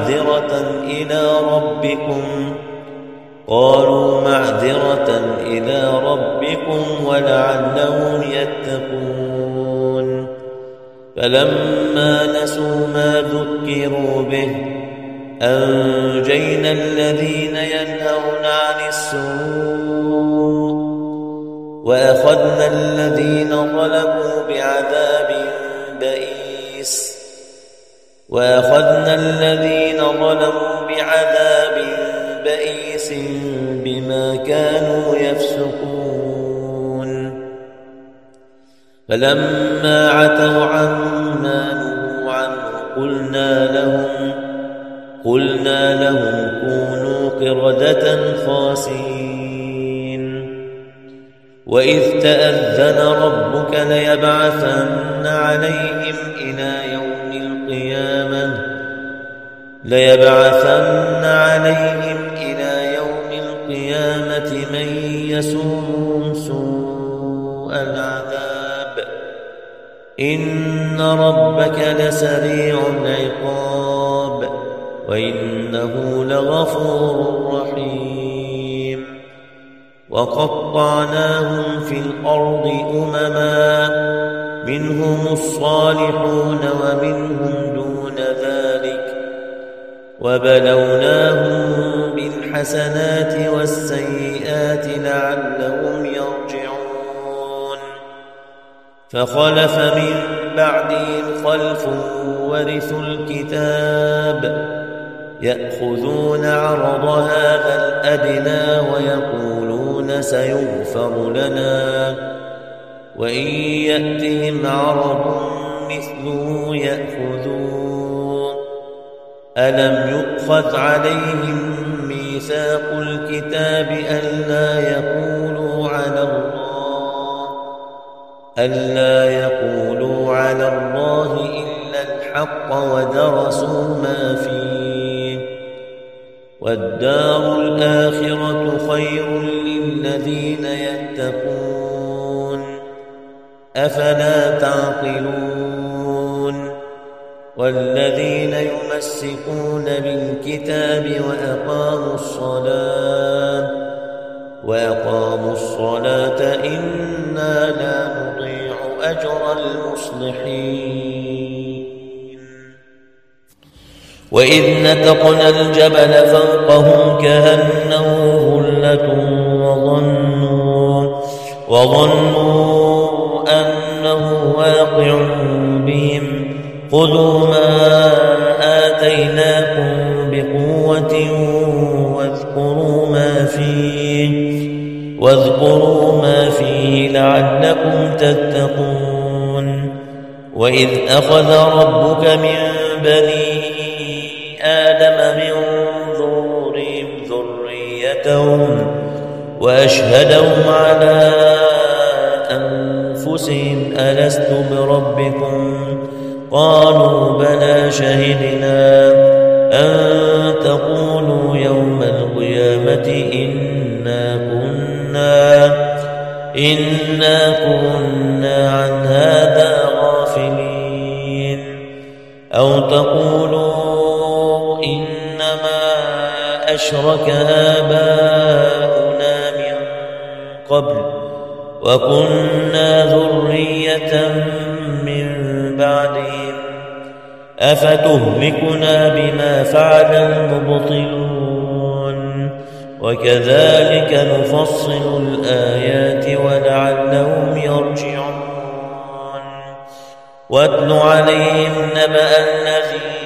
معذرة إلى ربكم ولعلهم يتقون. فلما نسوا ما ذكروا به أنجينا الذين ينهون عن السوء وأخذنا الذين ظلموا بعذاب بئيس بما كانوا يفسقون. فلما عتوا عما نهوا عنه قلنا لهم كونوا قردة خاسئين. وإذ تأذن ربك ليبعثن عليهم إلى يوم القيامة من يسومهم سوء العذاب إن ربك لسريع العقاب وإنه لغفور رحيم. وقطعناهم في الأرض أمما منهم الصالحون ومنهم دون ذلك وبلوناهم بالحسنات والسيئات لعلهم يرجعون. فخلف من بعدهم خلف ورثوا الكتاب يأخذون عرض هذا الأدنى ويقولون سيغفر لنا وإن يأتهم عرض مثله يأخذوه. ألم يؤخذ عليهم ميثاق الكتاب ألا يقولوا على الله إلا الحق ودرسوا ما فيه والدار الآخرة خير للذين يتقون أفلا تعقلون. والذين يمسكون بالكتاب وأقاموا الصلاة إنا لا نضيع أجر المصلحين. وإذ نتقنا الجبل فوقهم كأنه ظلة وظنوا أنه واقع بهم خذوا ما آتيناكم بقوة واذكروا ما فيه لعلكم تتقون. وإذ أخذ ربك من بني آدم من ظهورهم ذريتهم وأشهدهم على أنفسهم ألست بربكم قالوا بلى شهدنا أن تقولوا يوم القيامة إنا كنا عن هذا غافلين أو تقولوا إنما أشرك آباؤنا من قبل وكنا ذرية من بعدهم أفتهلكنا بما فعل المبطلون وكذلك نفصل الآيات ولعلهم يرجعون. واتل عليهم نبأ الذي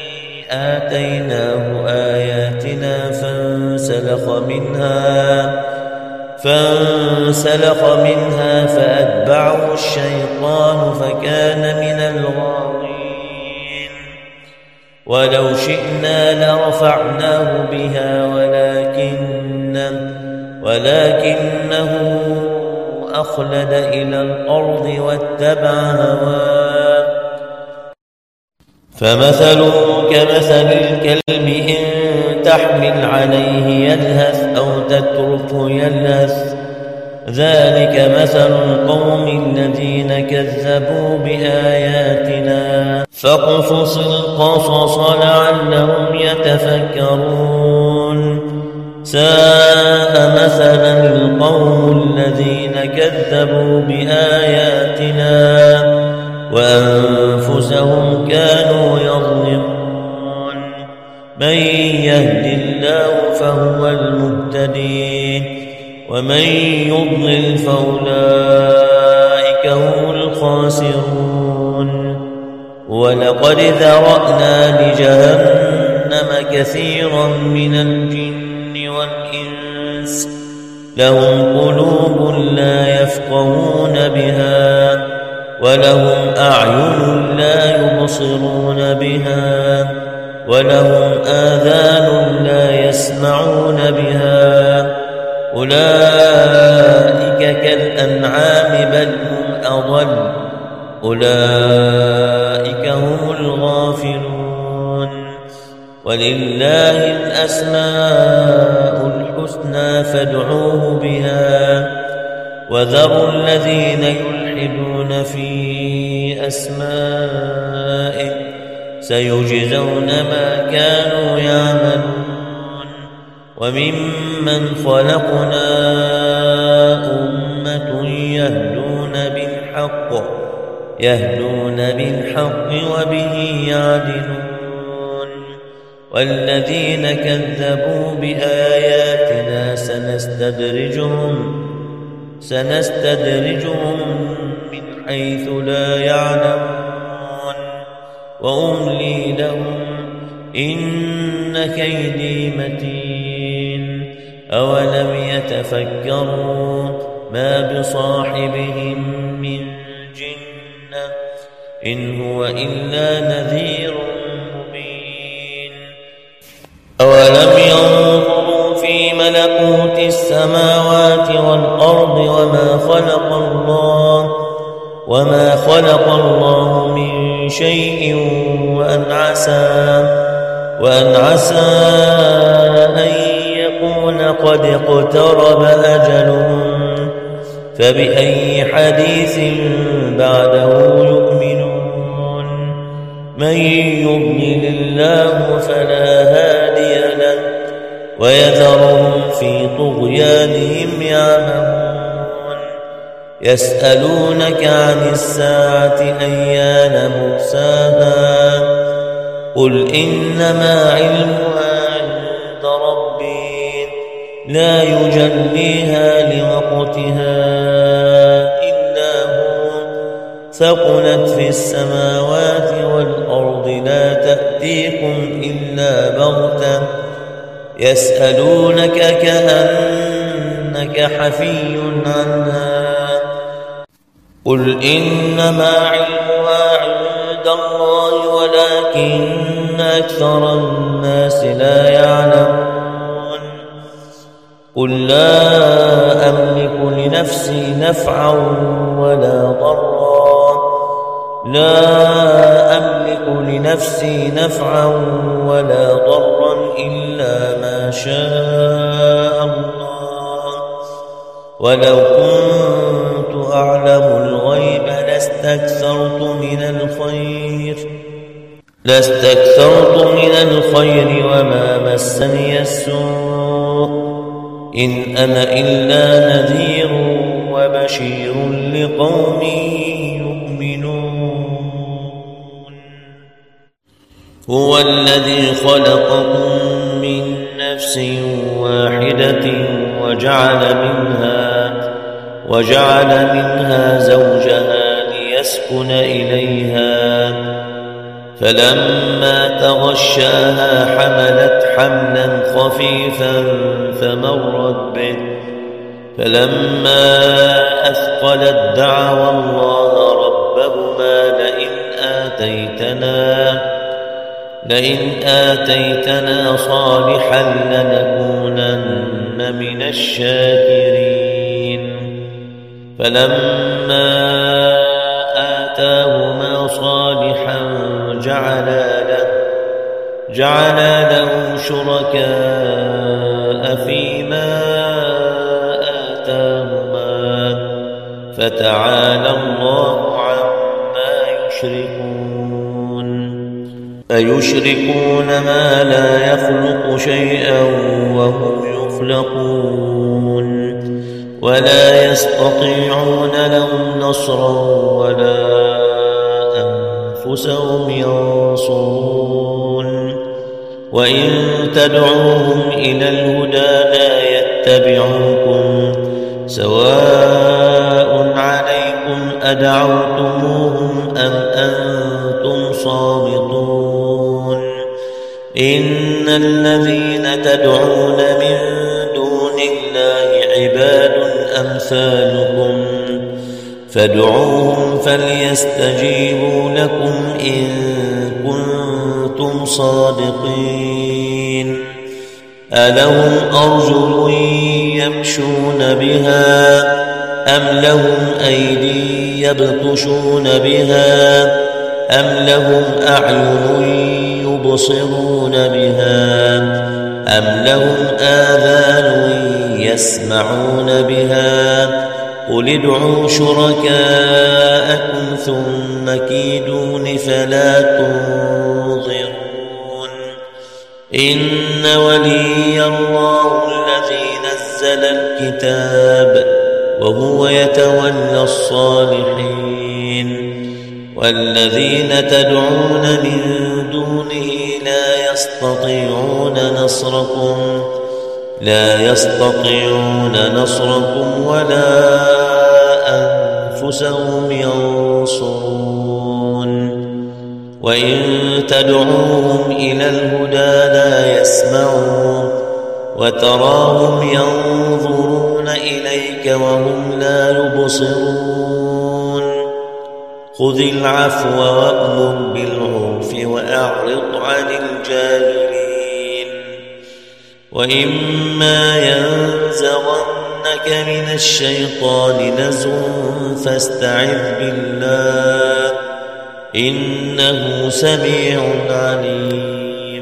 آتيناه آياتنا فانسلخ منها فأتبعه الشيطان فكان من الغاوين. ولو شئنا لرفعناه بها ولكنه أخلد إلى الأرض واتبع هواه فمثله كمثل الكلب إن تحمل عليه يلهث أو تتركه يلهث ذلك مثل القوم الذين كذبوا بآياتنا فاقصص القصص لعلهم يتفكرون ساء مثلا القوم الذين كذبوا بآياتنا وأنفسهم كانوا يظلمون من يهد الله فهو المهتدي ومن يضلل فأولئك هم الخاسرون ولقد ذرأنا لجهنم كثيرا من الجن والإنس لهم قلوب لا يفقهون بها ولهم أعين لا يبصرون بها ولهم آذان لا يسمعون بها أولئك كالأنعام بل هم أضل أولئك هم الغافلون ولله الأسماء الحسنى فادعوه بها وذروا الذين يلحدون في أسمائه سيجزون ما كانوا يعملون وممن خلقنا أمة يهدون بالحق وبه يعدلون والذين كذبوا بآياتنا سنستدرجهم من حيث لا يعلمون وأملي لهم إن كيدي متين أولم يتفكروا ما بصاحبهم من جنة إن هو إلا نذير مبين أولم ينظروا في ملكوت السماوات والأرض وما خلق الله من شيء وأن عسى أن يكون قد اقترب أجلهم فبأي حديث بعده يؤمنون من يضلل الله فلا هادي له ويذرهم في طغيانهم يعمهون يسألونك عن الساعة أيان مرساها قل إنما علمها عند ربي لا يجليها لوقتها إلا هو ثقلت في السماوات والأرض لا تأتيكم إلا بغتة يسألونك كأنك حفي عنها قل إنما علمها عند الله ولكن أكثر الناس لا يعلمون قل لا أملك لنفسي نفعا ولا ضرا إلا ما شاء الله ولو كنت أعلم الغيب لاستكثرت من الخير وما مسني السوء إن أنا إلا نذير وبشير لقوم يؤمنون هو الذي خلقكم من نفس واحدة وجعل منها زوجها ليسكن إليها فلما تغشاها حملت حملا خفيفا فمرت به فلما أثقلت دعوا الله ربهما لئن آتيتنا صالحا لنكونن من الشاكرين فلما آتاهما صالحا جعلا له شركاء فيما آتاهما فتعالى الله عما يشركون أيشركون ما لا يخلق شيئا وهم يخلقون ولا يستطيعون لهم نصرا ولا أنفسهم ينصرون وإن تدعوهم إلى الهدى لا يتبعوكم سواء عليكم أدعوتموهم أم أنتم صامتون إن الذين تدعون من دون الله عباد أمثالكم فادعوهم فليستجيبوا لكم إن كنتم صادقين ألهم أرجل يمشون بها أم لهم أيدي يبطشون بها أم لهم أعين يبصرون بها أم لهم آذان يسمعون بها قل ادعوا شركاءكم ثم كيدون فلا تنظرون إن ولي الله الذي نزل الكتاب وهو يتولى الصالحين والذين تدعون من دونه لا يستطيعون نصركم ولا أنفسهم ينصرون وإن تدعوهم إلى الهدى لا يسمعون وتراهم ينظرون إليك وهم لا يبصرون خذ العفو وأمر بالعرف وأعرض عن الجاهلين وإما ينزغنك من الشيطان نزغ فاستعذ بالله إنه سميع عليم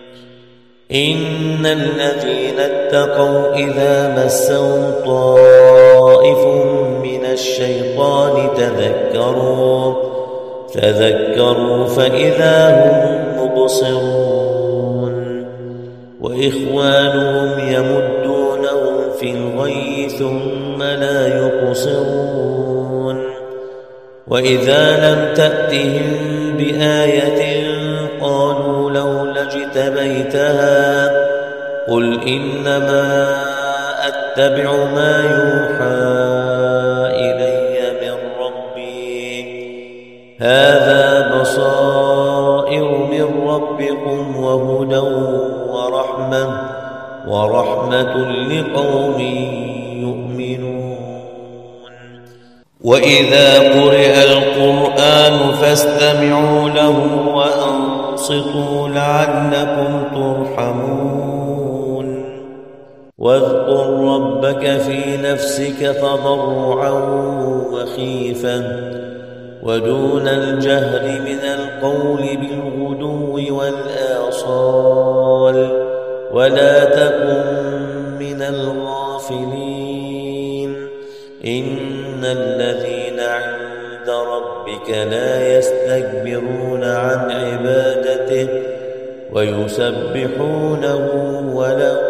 إن الذين اتقوا إذا مسهم طائف من الشيطان تذكروا فإذا هم مبصرون وإخوانهم يمدونهم في الغي ثم لا يقصرون وإذا لم تأتهم بآية قالوا لولا اجتبيتها قل إنما أتبع ما يوحى إلي من ربي هذا بصائر من ربكم وهدى ورحمة لقوم يؤمنون وإذا قرئ القرآن فاستمعوا له وأنصتوا لعلكم ترحمون واذكر ربك في نفسك تضرعا وخيفا ودون الجهر من القول بالغدو والآصال ولا تكن من الغافلين إن الذين عند ربك لا يستكبرون عن عبادته ويسبحونه وله